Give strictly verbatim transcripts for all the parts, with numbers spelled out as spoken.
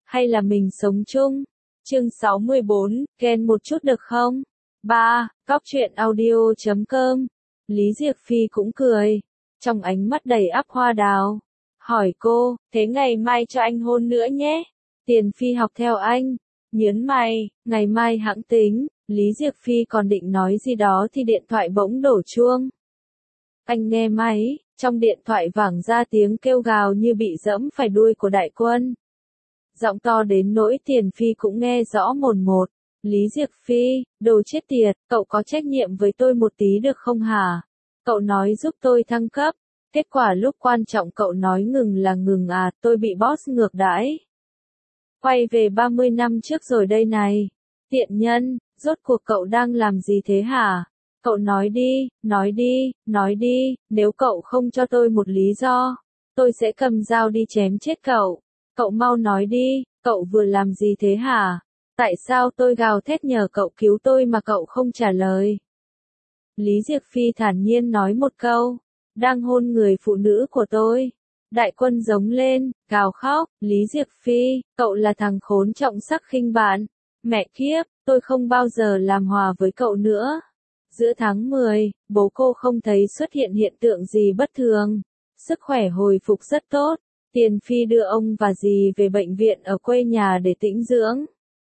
hay là mình sống chung? Chương sáu mươi bốn, ghen một chút được không? ba. Cóc truyện audio chấm com. Lý Diệc Phi cũng cười, trong ánh mắt đầy ắp hoa đào. Hỏi cô, thế ngày mai cho anh hôn nữa nhé. Tiền Phi học theo anh, nhớn mày, ngày mai hẵng tính. Lý Diệc Phi còn định nói gì đó thì điện thoại bỗng đổ chuông. Anh nghe máy, trong điện thoại vẳng ra tiếng kêu gào như bị dẫm phải đuôi của đại quân. Giọng to đến nỗi Tiền Phi cũng nghe rõ mồn một. Lý Diệc Phi, đồ chết tiệt, cậu có trách nhiệm với tôi một tí được không hả? Cậu nói giúp tôi thăng cấp. Kết quả lúc quan trọng cậu nói ngừng là ngừng à, tôi bị boss ngược đãi. Quay về ba mươi năm trước rồi đây này. Tiện nhân, rốt cuộc cậu đang làm gì thế hả? Cậu nói đi, nói đi, nói đi, nếu cậu không cho tôi một lý do, tôi sẽ cầm dao đi chém chết cậu. Cậu mau nói đi, cậu vừa làm gì thế hả? Tại sao tôi gào thét nhờ cậu cứu tôi mà cậu không trả lời? Lý Diệc Phi thản nhiên nói một câu, đang hôn người phụ nữ của tôi. Đại quân giống lên, gào khóc, Lý Diệc Phi, cậu là thằng khốn trọng sắc khinh bạn. Mẹ kiếp, tôi không bao giờ làm hòa với cậu nữa. Giữa tháng mười, bố cô không thấy xuất hiện hiện tượng gì bất thường. Sức khỏe hồi phục rất tốt. Tiền Phi đưa ông và dì về bệnh viện ở quê nhà để tĩnh dưỡng.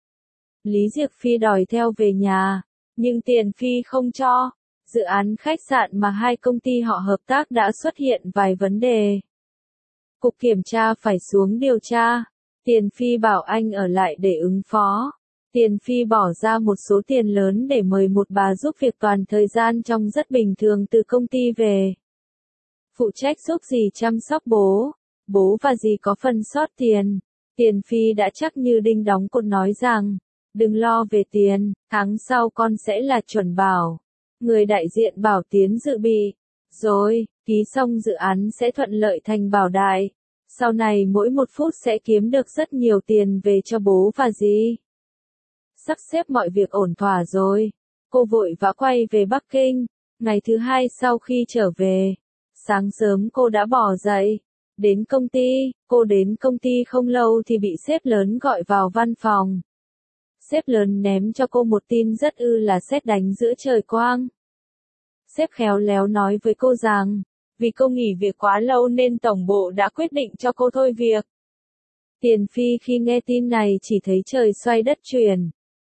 Lý Diệc Phi đòi theo về nhà, nhưng Tiền Phi không cho. Dự án khách sạn mà hai công ty họ hợp tác đã xuất hiện vài vấn đề. Cục kiểm tra phải xuống điều tra. Tiền Phi bảo anh ở lại để ứng phó. Tiền Phi bỏ ra một số tiền lớn để mời một bà giúp việc toàn thời gian trông rất bình thường từ công ty về. Phụ trách giúp dì chăm sóc bố. Bố và dì có phần sót tiền. Tiền Phi đã chắc như đinh đóng cột nói rằng, đừng lo về tiền, tháng sau con sẽ là chuẩn bảo. Người đại diện Bảo Tiến dự bị. Rồi, ký xong dự án sẽ thuận lợi thành bảo đại. Sau này mỗi một phút sẽ kiếm được rất nhiều tiền về cho bố và dì. Sắp xếp mọi việc ổn thỏa rồi. Cô vội vã quay về Bắc Kinh. Ngày thứ hai sau khi trở về, sáng sớm cô đã bỏ dậy. Đến công ty, cô đến công ty không lâu thì bị sếp lớn gọi vào văn phòng. Sếp lớn ném cho cô một tin rất ư là sét đánh giữa trời quang. Sếp khéo léo nói với cô rằng, vì cô nghỉ việc quá lâu nên tổng bộ đã quyết định cho cô thôi việc. Tiền Phi khi nghe tin này chỉ thấy trời xoay đất chuyển.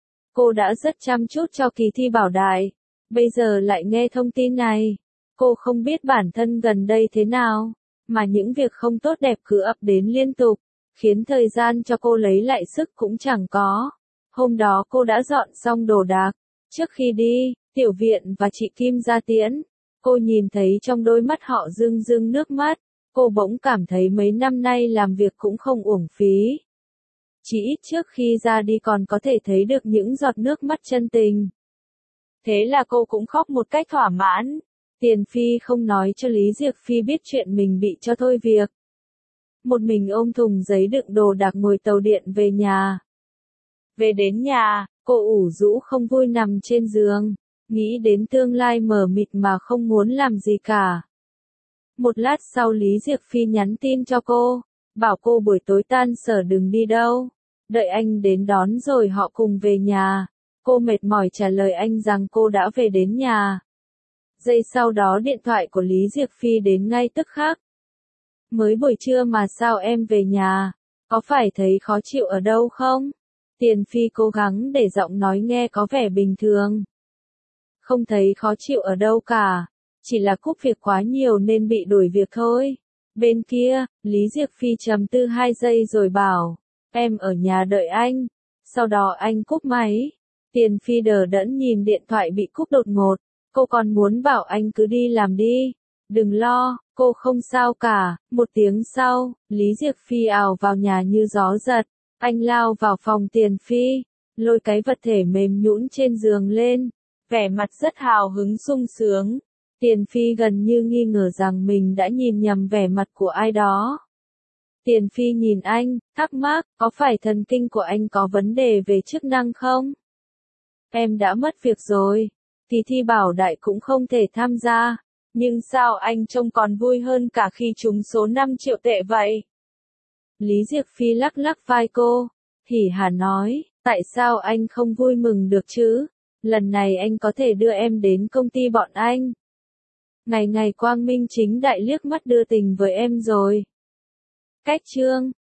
Cô đã rất chăm chút cho kỳ thi bảo đại, bây giờ lại nghe thông tin này. Cô không biết bản thân gần đây thế nào, mà những việc không tốt đẹp cứ ập đến liên tục, khiến thời gian cho cô lấy lại sức cũng chẳng có. Hôm đó cô đã dọn xong đồ đạc. Trước khi đi, Tiểu Viện và chị Kim ra tiễn. Cô nhìn thấy trong đôi mắt họ rưng rưng nước mắt. Cô bỗng cảm thấy mấy năm nay làm việc cũng không uổng phí. Chỉ ít trước khi ra đi còn có thể thấy được những giọt nước mắt chân tình. Thế là cô cũng khóc một cách thỏa mãn. Tiền Phi không nói cho Lý Diệc Phi biết chuyện mình bị cho thôi việc. Một mình ôm thùng giấy đựng đồ đạc ngồi tàu điện về nhà. Về đến nhà, cô ủ rũ không vui nằm trên giường, nghĩ đến tương lai mờ mịt mà không muốn làm gì cả. Một lát sau Lý Diệc Phi nhắn tin cho cô, bảo cô buổi tối tan sở đừng đi đâu, đợi anh đến đón rồi họ cùng về nhà. Cô mệt mỏi trả lời anh rằng cô đã về đến nhà. Giây sau đó điện thoại của Lý Diệc Phi đến ngay tức khắc. Mới buổi trưa mà sao em về nhà, có phải thấy khó chịu ở đâu không? Tiền Phi cố gắng để giọng nói nghe có vẻ bình thường. Không thấy khó chịu ở đâu cả, chỉ là cúp việc quá nhiều nên bị đuổi việc thôi. Bên kia, Lý Diệc Phi trầm tư hai giây rồi bảo, em ở nhà đợi anh. Sau đó anh cúp máy. Tiền Phi đờ đẫn nhìn điện thoại bị cúp đột ngột. Cô còn muốn bảo anh cứ đi làm đi. Đừng lo, cô không sao cả. Một tiếng sau, Lý Diệc Phi ào vào nhà như gió giật. Anh lao vào phòng Tiền Phi, lôi cái vật thể mềm nhũn trên giường lên, vẻ mặt rất hào hứng sung sướng. Tiền Phi gần như nghi ngờ rằng mình đã nhìn nhầm vẻ mặt của ai đó. Tiền Phi nhìn anh, thắc mắc, có phải thần kinh của anh có vấn đề về chức năng không? Em đã mất việc rồi, kỳ thi bảo đại cũng không thể tham gia, nhưng sao anh trông còn vui hơn cả khi trúng số năm triệu tệ vậy? Lý Diệc Phi lắc lắc vai cô, Hỉ Hà nói, tại sao anh không vui mừng được chứ? Lần này anh có thể đưa em đến công ty bọn anh. Ngày ngày quang minh chính đại liếc mắt đưa tình với em rồi. Cách chương